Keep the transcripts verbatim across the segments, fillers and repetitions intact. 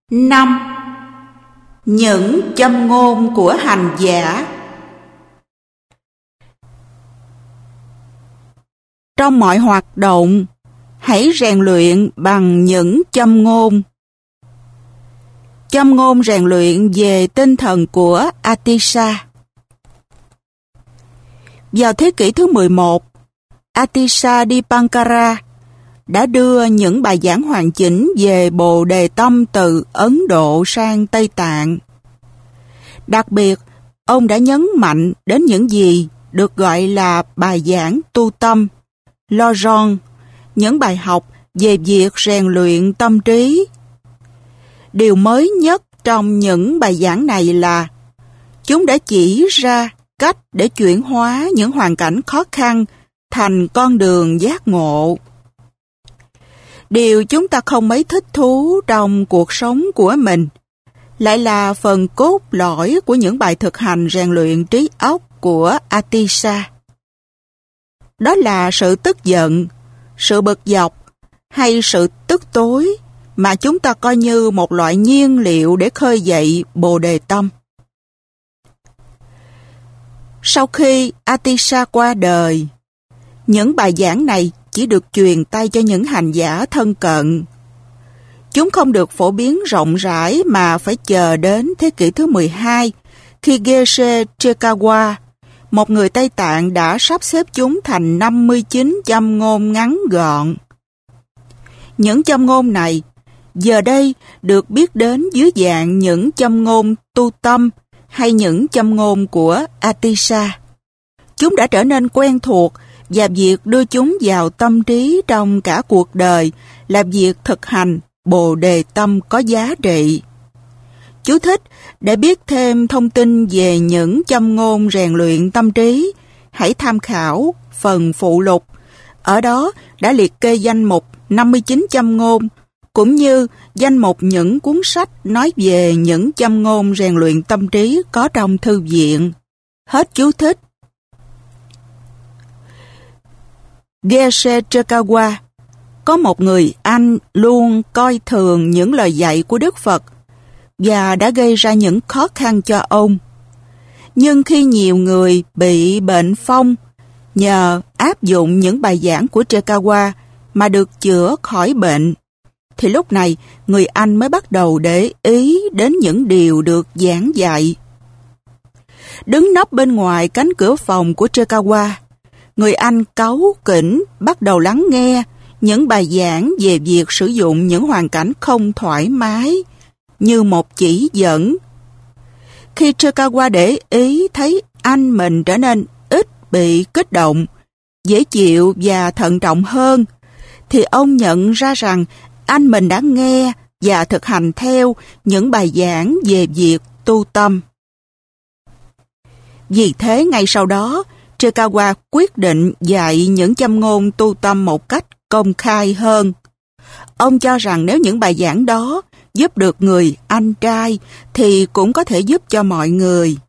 năm. Những châm ngôn của hành giả. Trong mọi hoạt động, hãy rèn luyện bằng những châm ngôn. Châm ngôn rèn luyện về tinh thần của Atisha. Vào thế kỷ thứ mười một, Atisha Dipankara đã đưa những bài giảng hoàn chỉnh về Bồ Đề Tâm từ Ấn Độ sang Tây Tạng. Đặc biệt, ông đã nhấn mạnh đến những gì được gọi là bài giảng tu tâm, Lojong, những bài học về việc rèn luyện tâm trí. Điều mới nhất trong những bài giảng này là chúng đã chỉ ra cách để chuyển hóa những hoàn cảnh khó khăn thành con đường giác ngộ. Điều chúng ta không mấy thích thú trong cuộc sống của mình lại là phần cốt lõi của những bài thực hành rèn luyện trí óc của Atisha. Đó là sự tức giận, sự bực dọc hay sự tức tối mà chúng ta coi như một loại nhiên liệu để khơi dậy Bồ Đề Tâm. Sau khi Atisha qua đời, những bài giảng này chỉ được truyền tay cho những hành giả thân cận. Chúng không được phổ biến rộng rãi mà phải chờ đến thế kỷ thứ mười hai, khi Geshe Chekawa, một người Tây Tạng, đã sắp xếp chúng thành năm mươi chín châm ngôn ngắn gọn. Những châm ngôn này giờ đây được biết đến dưới dạng những châm ngôn tu tâm hay những châm ngôn của Atisha. Chúng đã trở nên quen thuộc và việc đưa chúng vào tâm trí trong cả cuộc đời là việc thực hành Bồ Đề Tâm có giá trị. Chú thích: để biết thêm thông tin về những châm ngôn rèn luyện tâm trí, hãy tham khảo phần phụ lục. Ở đó đã liệt kê danh mục năm mươi chín châm ngôn, cũng như danh mục những cuốn sách nói về những châm ngôn rèn luyện tâm trí có trong thư viện. Hết chú thích. Geshe Chekawa có một người anh luôn coi thường những lời dạy của Đức Phật và đã gây ra những khó khăn cho ông. Nhưng khi nhiều người bị bệnh phong nhờ áp dụng những bài giảng của Chekawa mà được chữa khỏi bệnh, thì lúc này người anh mới bắt đầu để ý đến những điều được giảng dạy. Đứng nấp bên ngoài cánh cửa phòng của Chekawa, người anh cáu kỉnh bắt đầu lắng nghe những bài giảng về việc sử dụng những hoàn cảnh không thoải mái như một chỉ dẫn. Khi Chekawa để ý thấy anh mình trở nên ít bị kích động, dễ chịu và thận trọng hơn, thì ông nhận ra rằng anh mình đã nghe và thực hành theo những bài giảng về việc tu tâm. Vì thế ngay sau đó, Chekawa quyết định dạy những châm ngôn tu tâm một cách công khai hơn. Ông cho rằng nếu những bài giảng đó giúp được người anh trai thì cũng có thể giúp cho mọi người.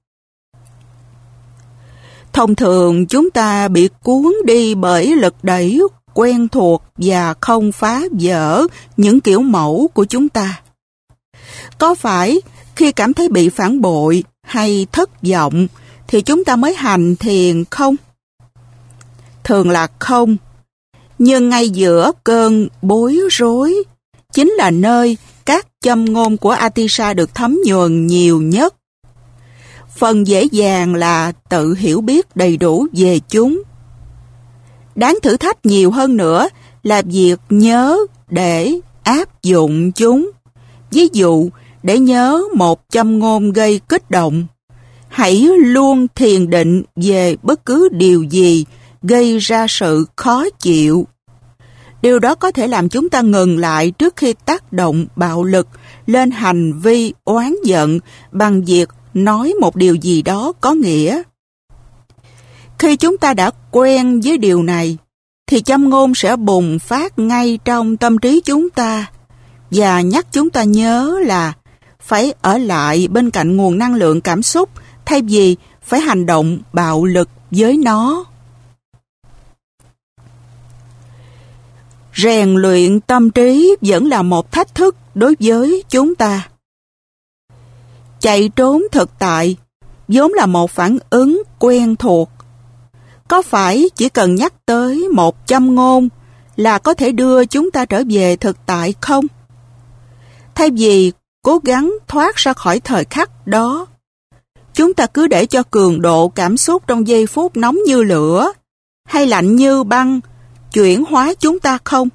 Thông thường chúng ta bị cuốn đi bởi lực đẩy quen thuộc và không phá vỡ những kiểu mẫu của chúng ta. Có phải khi cảm thấy bị phản bội hay thất vọng thì chúng ta mới hành thiền không? Thường là không. Nhưng ngay giữa cơn bối rối chính là nơi các châm ngôn của Atisha được thấm nhuần nhiều nhất. Phần dễ dàng là tự hiểu biết đầy đủ về chúng. Đáng thử thách nhiều hơn nữa là việc nhớ để áp dụng chúng. Ví dụ, để nhớ một châm ngôn gây kích động, hãy luôn thiền định về bất cứ điều gì gây ra sự khó chịu. Điều đó có thể làm chúng ta ngừng lại trước khi tác động bạo lực lên hành vi oán giận bằng việc nói một điều gì đó có nghĩa. Khi chúng ta đã quen với điều này, thì châm ngôn sẽ bùng phát ngay trong tâm trí chúng ta và nhắc chúng ta nhớ là phải ở lại bên cạnh nguồn năng lượng cảm xúc thay vì phải hành động bạo lực với nó. rèn luyện tâm trí vẫn là một thách thức đối với chúng ta. Chạy trốn thực tại vốn là một phản ứng quen thuộc. Có phải chỉ cần nhắc tới một châm ngôn là có thể đưa chúng ta trở về thực tại không? Thay vì cố gắng thoát ra khỏi thời khắc đó, chúng ta cứ để cho cường độ cảm xúc trong giây phút nóng như lửa hay lạnh như băng chuyển hóa chúng ta không?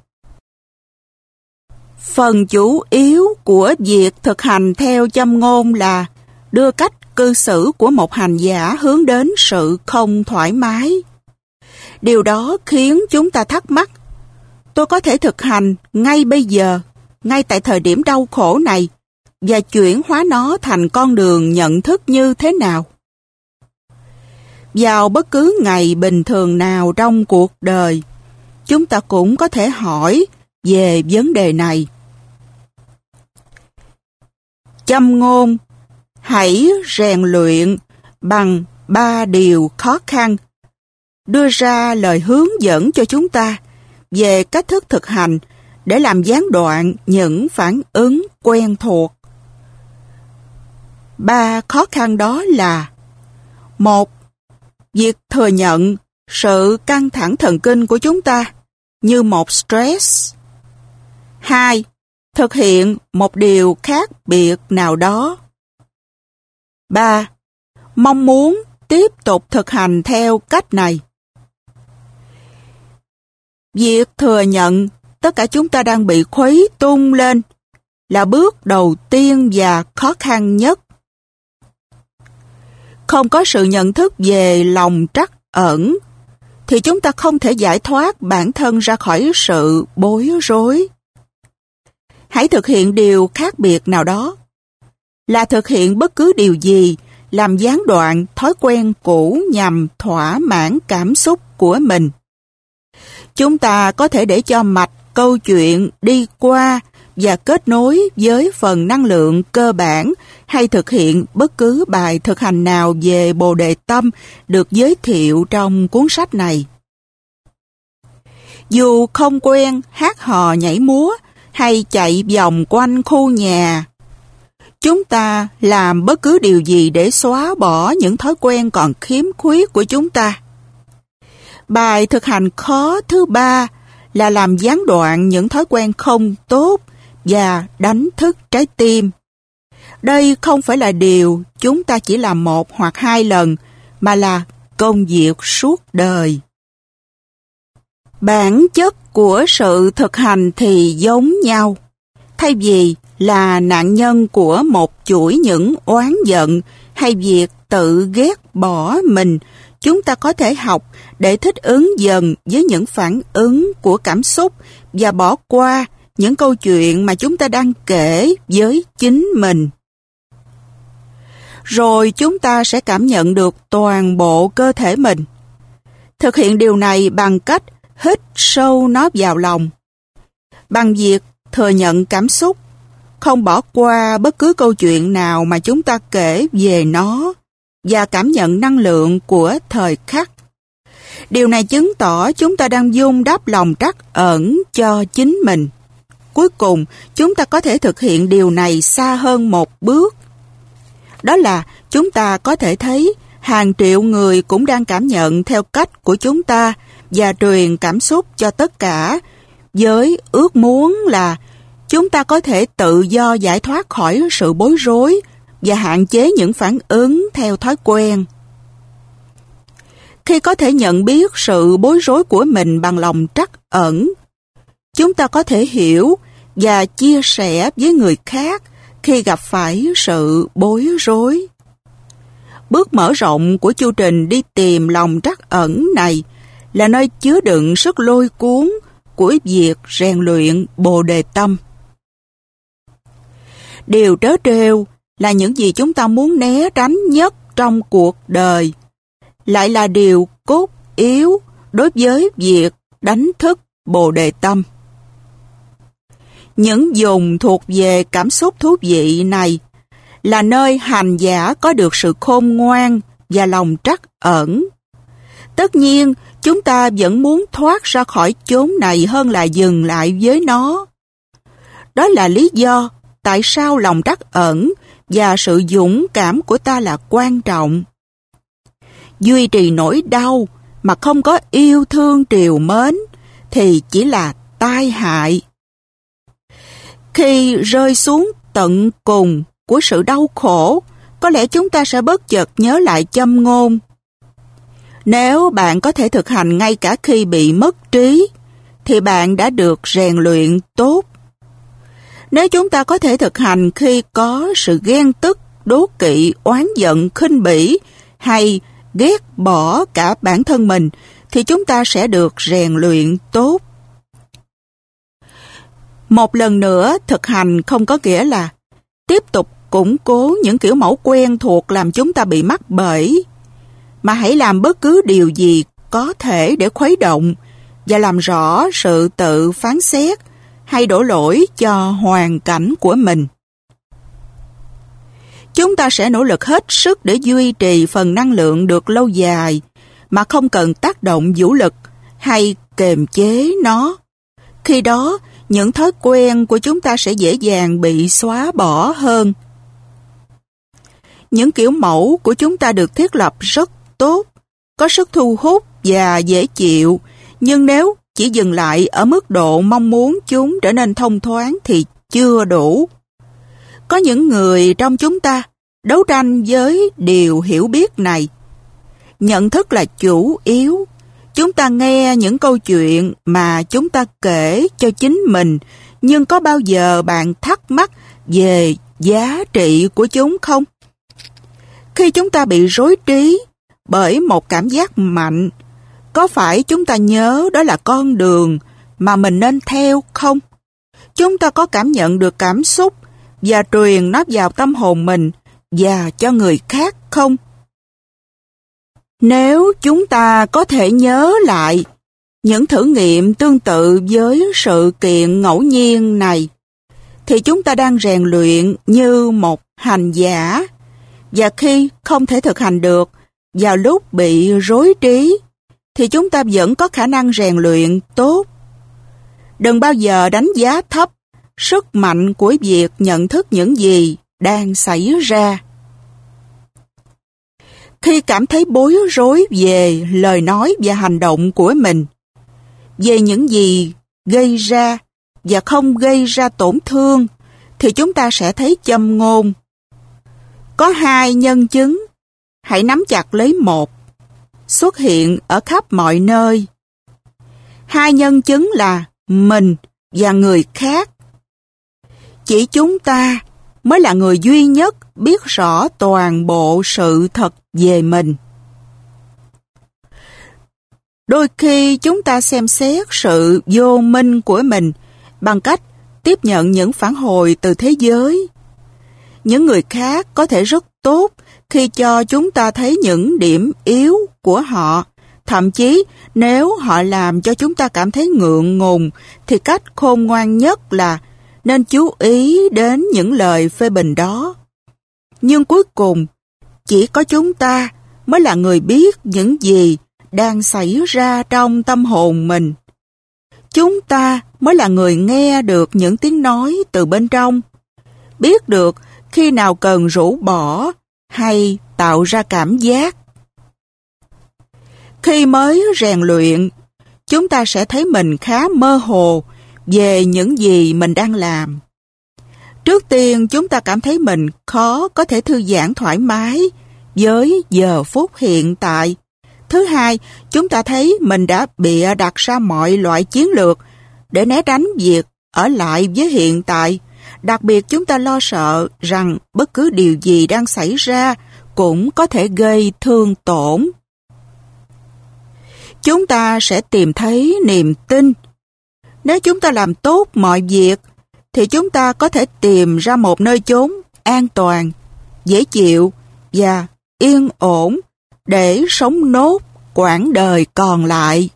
Phần chủ yếu của việc thực hành theo châm ngôn là đưa cách cư xử của một hành giả hướng đến sự không thoải mái. Điều đó khiến chúng ta thắc mắc, tôi có thể thực hành ngay bây giờ, ngay tại thời điểm đau khổ này, và chuyển hóa nó thành con đường nhận thức như thế nào? Vào bất cứ ngày bình thường nào trong cuộc đời, chúng ta cũng có thể hỏi về vấn đề này. Châm ngôn: hãy rèn luyện bằng ba điều khó khăn, đưa ra lời hướng dẫn cho chúng ta về cách thức thực hành để làm gián đoạn những phản ứng quen thuộc. Ba khó khăn đó là: một, việc thừa nhận sự căng thẳng thần kinh của chúng ta như một stress. Hai, thực hiện một điều khác biệt nào đó. Ba, mong muốn tiếp tục thực hành theo cách này. Việc thừa nhận tất cả chúng ta đang bị khuấy tung lên là bước đầu tiên và khó khăn nhất. Không có sự nhận thức về lòng trắc ẩn thì chúng ta không thể giải thoát bản thân ra khỏi sự bối rối. Hãy thực hiện điều khác biệt nào đó, là thực hiện bất cứ điều gì làm gián đoạn thói quen cũ nhằm thỏa mãn cảm xúc của mình. Chúng ta có thể để cho mạch câu chuyện đi qua và kết nối với phần năng lượng cơ bản, hay thực hiện bất cứ bài thực hành nào về Bồ Đề Tâm được giới thiệu trong cuốn sách này. Dù không quen hát hò nhảy múa hay chạy vòng quanh khu nhà, chúng ta làm bất cứ điều gì để xóa bỏ những thói quen còn khiếm khuyết của chúng ta. Bài thực hành khó thứ ba là làm gián đoạn những thói quen không tốt và đánh thức trái tim. Đây không phải là điều chúng ta chỉ làm một hoặc hai lần, mà là công việc suốt đời. Bản chất của sự thực hành thì giống nhau. Thay vì là nạn nhân của một chuỗi những oán giận hay việc tự ghét bỏ mình, chúng ta có thể học để thích ứng dần với những phản ứng của cảm xúc và bỏ qua những câu chuyện mà chúng ta đang kể với chính mình. Rồi chúng ta sẽ cảm nhận được toàn bộ cơ thể mình. Thực hiện điều này bằng cách hít sâu nó vào lòng. Bằng việc thừa nhận cảm xúc, không bỏ qua bất cứ câu chuyện nào mà chúng ta kể về nó, và cảm nhận năng lượng của thời khắc. Điều này chứng tỏ chúng ta đang vun đắp lòng trắc ẩn cho chính mình. Cuối cùng, chúng ta có thể thực hiện điều này xa hơn một bước. Đó là chúng ta có thể thấy hàng triệu người cũng đang cảm nhận theo cách của chúng ta và truyền cảm xúc cho tất cả, với ước muốn là chúng ta có thể tự do giải thoát khỏi sự bối rối và hạn chế những phản ứng theo thói quen. Khi có thể nhận biết sự bối rối của mình bằng lòng trắc ẩn, chúng ta có thể hiểu và chia sẻ với người khác khi gặp phải sự bối rối. Bước mở rộng của chu trình đi tìm lòng trắc ẩn này là nơi chứa đựng sức lôi cuốn của việc rèn luyện Bồ Đề Tâm. Điều trớ trêu là những gì chúng ta muốn né tránh nhất trong cuộc đời lại là điều cốt yếu đối với việc đánh thức Bồ Đề Tâm. Những vùng thuộc về cảm xúc thú vị này là nơi hành giả có được sự khôn ngoan và lòng trắc ẩn. Tất nhiên, chúng ta vẫn muốn thoát ra khỏi chốn này hơn là dừng lại với nó. Đó là lý do tại sao lòng trắc ẩn và sự dũng cảm của ta là quan trọng. Duy trì nỗi đau mà không có yêu thương trìu mến thì chỉ là tai hại. Khi rơi xuống tận cùng của sự đau khổ, có lẽ chúng ta sẽ bất chợt nhớ lại châm ngôn: nếu bạn có thể thực hành ngay cả khi bị mất trí, thì bạn đã được rèn luyện tốt. Nếu chúng ta có thể thực hành khi có sự ghen tức, đố kỵ, oán giận, khinh bỉ hay ghét bỏ cả bản thân mình, thì chúng ta sẽ được rèn luyện tốt. Một lần nữa, thực hành không có nghĩa là tiếp tục củng cố những kiểu mẫu quen thuộc làm chúng ta bị mắc bẫy, mà hãy làm bất cứ điều gì có thể để khuấy động và làm rõ sự tự phán xét hay đổ lỗi cho hoàn cảnh của mình. Chúng ta sẽ nỗ lực hết sức để duy trì phần năng lượng được lâu dài mà không cần tác động vũ lực hay kềm chế nó. Khi đó, những thói quen của chúng ta sẽ dễ dàng bị xóa bỏ hơn. Những kiểu mẫu của chúng ta được thiết lập rất tốt, có sức thu hút và dễ chịu, nhưng nếu chỉ dừng lại ở mức độ mong muốn chúng trở nên thông thoáng thì chưa đủ. Có những người trong chúng ta đấu tranh với điều hiểu biết này. Nhận thức là chủ yếu. Chúng ta nghe những câu chuyện mà chúng ta kể cho chính mình, nhưng có bao giờ bạn thắc mắc về giá trị của chúng không? Khi chúng ta bị rối trí bởi một cảm giác mạnh, có phải chúng ta nhớ đó là con đường mà mình nên theo không? Chúng ta có cảm nhận được cảm xúc và truyền nó vào tâm hồn mình và cho người khác không? Nếu chúng ta có thể nhớ lại những thử nghiệm tương tự với sự kiện ngẫu nhiên này, thì chúng ta đang rèn luyện như một hành giả, và khi không thể thực hành được vào lúc bị rối trí, thì chúng ta vẫn có khả năng rèn luyện tốt. Đừng bao giờ đánh giá thấp sức mạnh của việc nhận thức những gì đang xảy ra. Khi cảm thấy bối rối về lời nói và hành động của mình, về những gì gây ra và không gây ra tổn thương, thì chúng ta sẽ thấy châm ngôn: có hai nhân chứng, hãy nắm chặt lấy một, xuất hiện ở khắp mọi nơi. Hai nhân chứng là mình và người khác. Chỉ chúng ta mới là người duy nhất biết rõ toàn bộ sự thật về mình. Đôi khi chúng ta xem xét sự vô minh của mình bằng cách tiếp nhận những phản hồi từ thế giới. Những người khác có thể rất tốt khi cho chúng ta thấy những điểm yếu của họ. Thậm chí nếu họ làm cho chúng ta cảm thấy ngượng ngùng, thì cách khôn ngoan nhất là nên chú ý đến những lời phê bình đó. Nhưng cuối cùng, chỉ có chúng ta mới là người biết những gì đang xảy ra trong tâm hồn mình. Chúng ta mới là người nghe được những tiếng nói từ bên trong, biết được khi nào cần rũ bỏ hay tạo ra cảm giác. Khi mới rèn luyện, chúng ta sẽ thấy mình khá mơ hồ về những gì mình đang làm. Trước tiên, chúng ta cảm thấy mình khó có thể thư giãn thoải mái với giờ phút hiện tại. Thứ hai, chúng ta thấy mình đã bịa đặt ra mọi loại chiến lược để né tránh việc ở lại với hiện tại. Đặc biệt, chúng ta lo sợ rằng bất cứ điều gì đang xảy ra cũng có thể gây thương tổn. Chúng ta sẽ tìm thấy niềm tin. Nếu chúng ta làm tốt mọi việc, thì chúng ta có thể tìm ra một nơi chốn an toàn, dễ chịu và yên ổn để sống nốt quãng đời còn lại.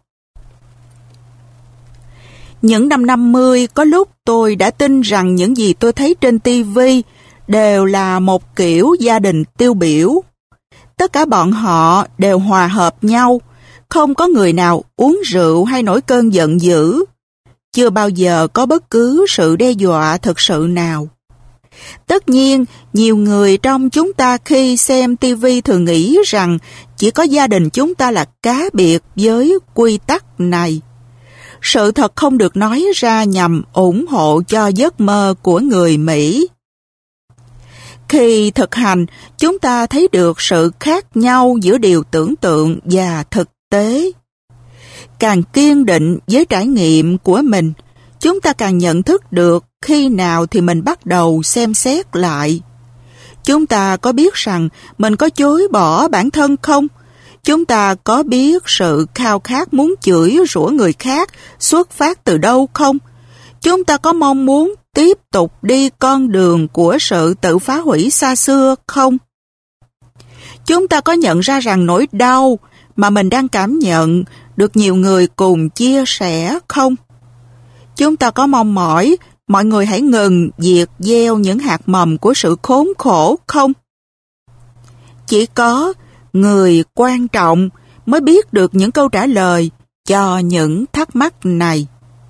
Những năm năm mươi, có lúc tôi đã tin rằng những gì tôi thấy trên ti vi đều là một kiểu gia đình tiêu biểu. Tất cả bọn họ đều hòa hợp nhau, không có người nào uống rượu hay nổi cơn giận dữ. Chưa bao giờ có bất cứ sự đe dọa thực sự nào. Tất nhiên, nhiều người trong chúng ta khi xem ti vi thường nghĩ rằng chỉ có gia đình chúng ta là cá biệt với quy tắc này. Sự thật không được nói ra nhằm ủng hộ cho giấc mơ của người Mỹ. Khi thực hành, chúng ta thấy được sự khác nhau giữa điều tưởng tượng và thực tế. Càng kiên định với trải nghiệm của mình, chúng ta càng nhận thức được khi nào thì mình bắt đầu xem xét lại. Chúng ta có biết rằng mình có chối bỏ bản thân không? Chúng ta có biết sự khao khát muốn chửi rủa người khác xuất phát từ đâu không? Chúng ta có mong muốn tiếp tục đi con đường của sự tự phá hủy xa xưa không? Chúng ta có nhận ra rằng nỗi đau mà mình đang cảm nhận được nhiều người cùng chia sẻ không? Chúng ta có mong mỏi mọi người hãy ngừng việc gieo những hạt mầm của sự khốn khổ không? Chỉ có người quan trọng mới biết được những câu trả lời cho những thắc mắc này.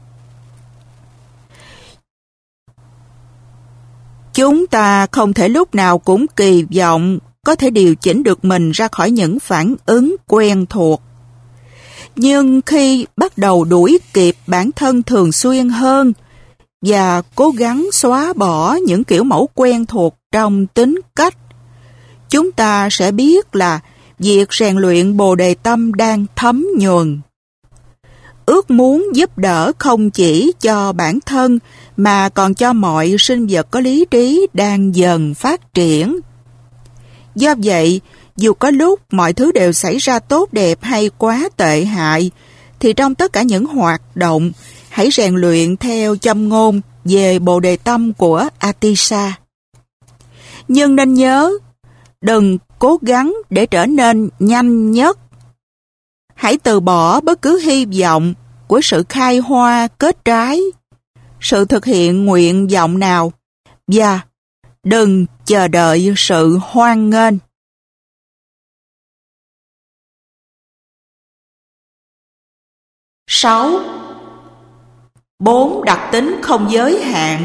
Chúng ta không thể lúc nào cũng kỳ vọng có thể điều chỉnh được mình ra khỏi những phản ứng quen thuộc. Nhưng khi bắt đầu đuổi kịp bản thân thường xuyên hơn và cố gắng xóa bỏ những kiểu mẫu quen thuộc trong tính cách, chúng ta sẽ biết là việc rèn luyện Bồ Đề Tâm đang thấm nhuần. Ước muốn giúp đỡ không chỉ cho bản thân mà còn cho mọi sinh vật có lý trí đang dần phát triển. Do vậy, dù có lúc mọi thứ đều xảy ra tốt đẹp hay quá tệ hại, thì trong tất cả những hoạt động, hãy rèn luyện theo châm ngôn về Bồ Đề Tâm của Atisha. Nhưng nên nhớ, đừng cố gắng để trở nên nhanh nhất. Hãy từ bỏ bất cứ hy vọng của sự khai hoa kết trái, sự thực hiện nguyện vọng nào, và đừng chờ đợi sự hoan nghênh. sáu. Bốn đặc tính không giới hạn.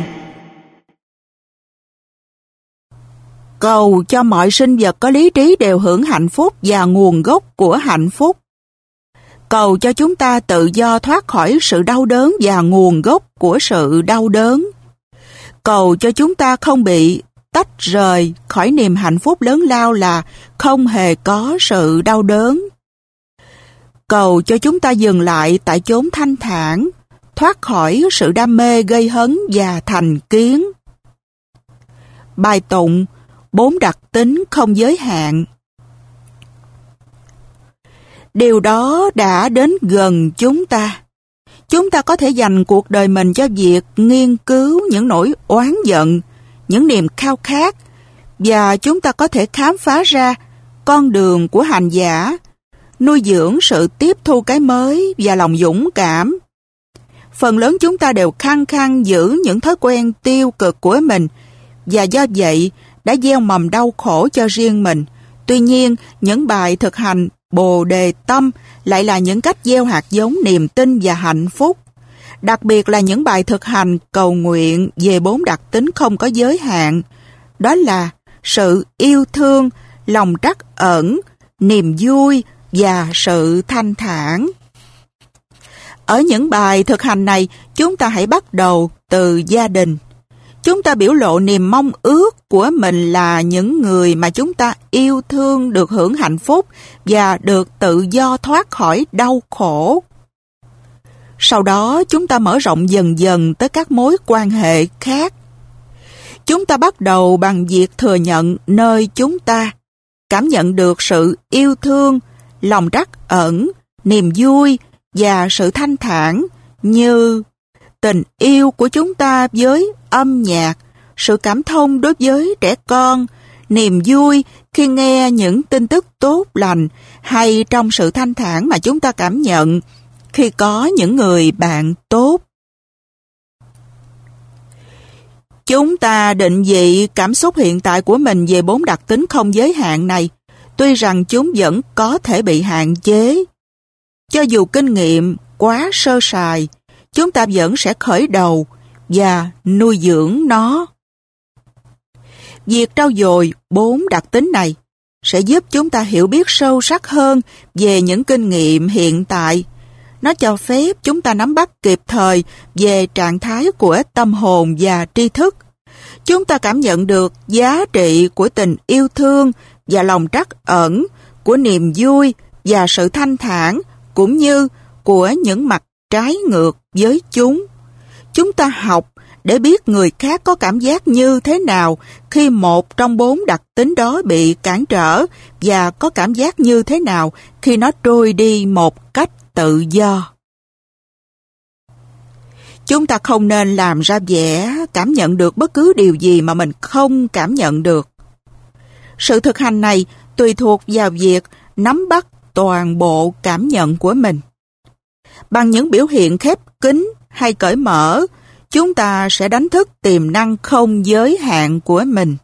Cầu cho mọi sinh vật có lý trí đều hưởng hạnh phúc và nguồn gốc của hạnh phúc. Cầu cho chúng ta tự do thoát khỏi sự đau đớn và nguồn gốc của sự đau đớn. Cầu cho chúng ta không bị tách rời khỏi niềm hạnh phúc lớn lao là không hề có sự đau đớn. Cầu cho chúng ta dừng lại tại chốn thanh thản, thoát khỏi sự đam mê gây hấn và thành kiến. Bài tụng bốn đặc tính không giới hạn. Điều đó đã đến gần chúng ta. Chúng ta có thể dành cuộc đời mình cho việc nghiên cứu những nỗi oán giận, những niềm khao khát, và chúng ta có thể khám phá ra con đường của hành giả, nuôi dưỡng sự tiếp thu cái mới và lòng dũng cảm. Phần lớn chúng ta đều khăng khăng giữ những thói quen tiêu cực của mình, và do vậy đã gieo mầm đau khổ cho riêng mình. Tuy nhiên, những bài thực hành Bồ Đề Tâm lại là những cách gieo hạt giống niềm tin và hạnh phúc. Đặc biệt là những bài thực hành cầu nguyện về bốn đặc tính không có giới hạn. Đó là sự yêu thương, lòng trắc ẩn, niềm vui và sự thanh thản. Ở những bài thực hành này, chúng ta hãy bắt đầu từ gia đình. Chúng ta biểu lộ niềm mong ước của mình là những người mà chúng ta yêu thương được hưởng hạnh phúc và được tự do thoát khỏi đau khổ. Sau đó, chúng ta mở rộng dần dần tới các mối quan hệ khác. Chúng ta bắt đầu bằng việc thừa nhận nơi chúng ta cảm nhận được sự yêu thương, lòng trắc ẩn, niềm vui và sự thanh thản, như tình yêu của chúng ta với âm nhạc, sự cảm thông đối với trẻ con, niềm vui khi nghe những tin tức tốt lành, hay trong sự thanh thản mà chúng ta cảm nhận khi có những người bạn tốt. Chúng ta định vị cảm xúc hiện tại của mình về bốn đặc tính không giới hạn này, tuy rằng chúng vẫn có thể bị hạn chế. Cho dù kinh nghiệm quá sơ sài, chúng ta vẫn sẽ khởi đầu và nuôi dưỡng nó. Việc trau dồi bốn đặc tính này sẽ giúp chúng ta hiểu biết sâu sắc hơn về những kinh nghiệm hiện tại. Nó cho phép chúng ta nắm bắt kịp thời về trạng thái của tâm hồn và tri thức. Chúng ta cảm nhận được giá trị của tình yêu thương và lòng trắc ẩn, của niềm vui và sự thanh thản, cũng như của những mặt trái ngược với chúng. Chúng ta học để biết người khác có cảm giác như thế nào khi một trong bốn đặc tính đó bị cản trở và có cảm giác như thế nào khi nó trôi đi một cách tự do. Chúng ta không nên làm ra vẻ cảm nhận được bất cứ điều gì mà mình không cảm nhận được. Sự thực hành này tùy thuộc vào việc nắm bắt toàn bộ cảm nhận của mình. Bằng những biểu hiện khép kín hay cởi mở, chúng ta sẽ đánh thức tiềm năng không giới hạn của mình.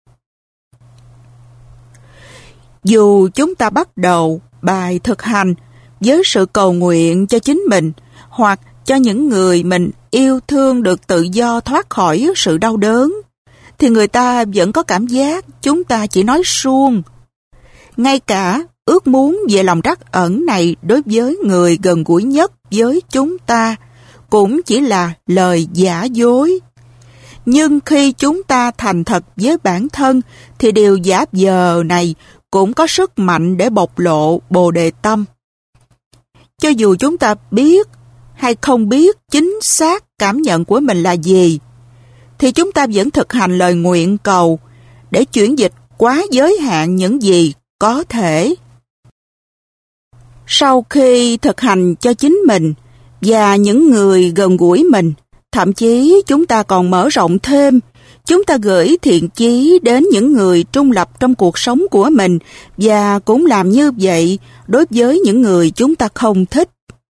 Dù chúng ta bắt đầu bài thực hành với sự cầu nguyện cho chính mình hoặc cho những người mình yêu thương được tự do thoát khỏi sự đau đớn, thì người ta vẫn có cảm giác chúng ta chỉ nói suông. Ngay cả ước muốn về lòng trắc ẩn này đối với người gần gũi nhất với chúng ta cũng chỉ là lời giả dối. Nhưng khi chúng ta thành thật với bản thân thì điều giả vờ này cũng có sức mạnh để bộc lộ bồ đề tâm. Cho dù chúng ta biết hay không biết chính xác cảm nhận của mình là gì, thì chúng ta vẫn thực hành lời nguyện cầu để chuyển dịch quá giới hạn những gì có thể. Sau khi thực hành cho chính mình và những người gần gũi mình, thậm chí chúng ta còn mở rộng thêm, chúng ta gửi thiện chí đến những người trung lập trong cuộc sống của mình và cũng làm như vậy đối với những người chúng ta không thích.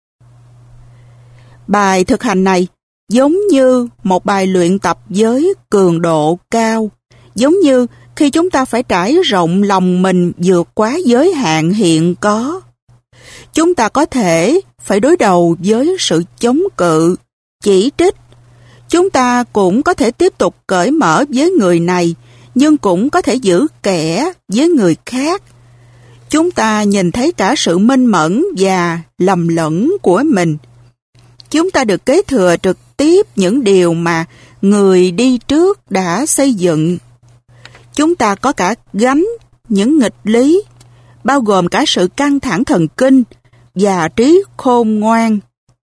Bài thực hành này giống như một bài luyện tập với cường độ cao, giống như khi chúng ta phải trải rộng lòng mình vượt quá giới hạn hiện có. Chúng ta có thể phải đối đầu với sự chống cự, chỉ trích. Chúng ta cũng có thể tiếp tục cởi mở với người này, nhưng cũng có thể giữ kẽ với người khác. Chúng ta nhìn thấy cả sự minh mẫn và lầm lẫn của mình. Chúng ta được kế thừa trực tiếp những điều mà người đi trước đã xây dựng. Chúng ta có cả gánh những nghịch lý, bao gồm cả sự căng thẳng thần kinh và trí khôn ngoan.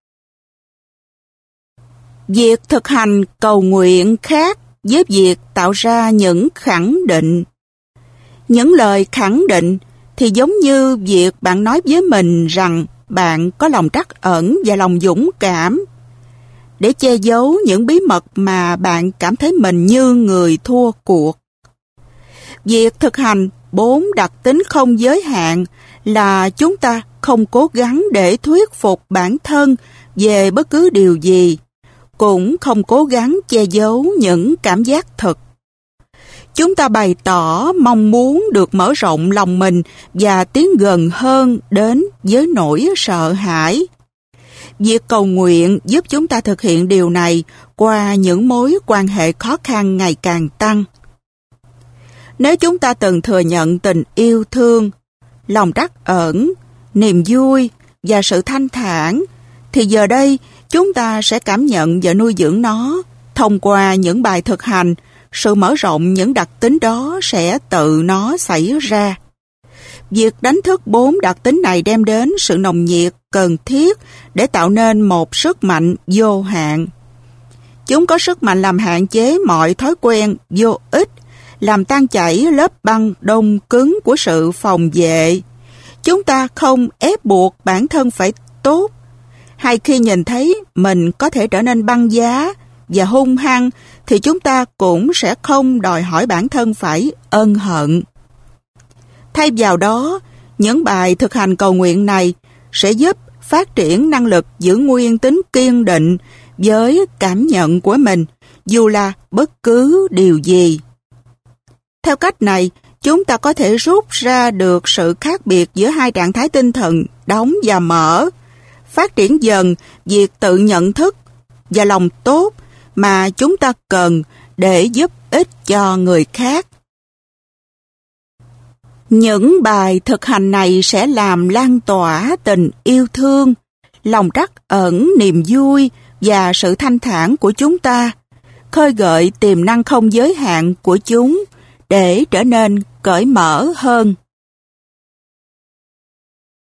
Việc thực hành cầu nguyện khác với việc tạo ra những khẳng định. Những lời khẳng định thì giống như việc bạn nói với mình rằng bạn có lòng trắc ẩn và lòng dũng cảm. Để che giấu những bí mật mà bạn cảm thấy mình như người thua cuộc. Việc thực hành bốn đặc tính không giới hạn là chúng ta không cố gắng để thuyết phục bản thân về bất cứ điều gì, cũng không cố gắng che giấu những cảm giác thực. Chúng ta bày tỏ mong muốn được mở rộng lòng mình và tiến gần hơn đến với nỗi sợ hãi. Việc cầu nguyện giúp chúng ta thực hiện điều này qua những mối quan hệ khó khăn ngày càng tăng. Nếu chúng ta từng thừa nhận tình yêu thương, lòng trắc ẩn, niềm vui và sự thanh thản, thì giờ đây chúng ta sẽ cảm nhận và nuôi dưỡng nó thông qua những bài thực hành. Sự mở rộng những đặc tính đó sẽ tự nó xảy ra. Việc đánh thức bốn đặc tính này đem đến sự nồng nhiệt cần thiết để tạo nên một sức mạnh vô hạn. Chúng có sức mạnh làm hạn chế mọi thói quen vô ích, làm tan chảy lớp băng đông cứng của sự phòng vệ. Chúng ta không ép buộc bản thân phải tốt, hay khi nhìn thấy mình có thể trở nên băng giá và hung hăng, thì chúng ta cũng sẽ không đòi hỏi bản thân phải ân hận. Thay vào đó, những bài thực hành cầu nguyện này sẽ giúp phát triển năng lực giữ nguyên tính kiên định với cảm nhận của mình, dù là bất cứ điều gì. Theo cách này, chúng ta có thể rút ra được sự khác biệt giữa hai trạng thái tinh thần đóng và mở, phát triển dần việc tự nhận thức và lòng tốt mà chúng ta cần để giúp ích cho người khác. Những bài thực hành này sẽ làm lan tỏa tình yêu thương, lòng trắc ẩn, niềm vui và sự thanh thản của chúng ta, khơi gợi tiềm năng không giới hạn của chúng để trở nên cởi mở hơn.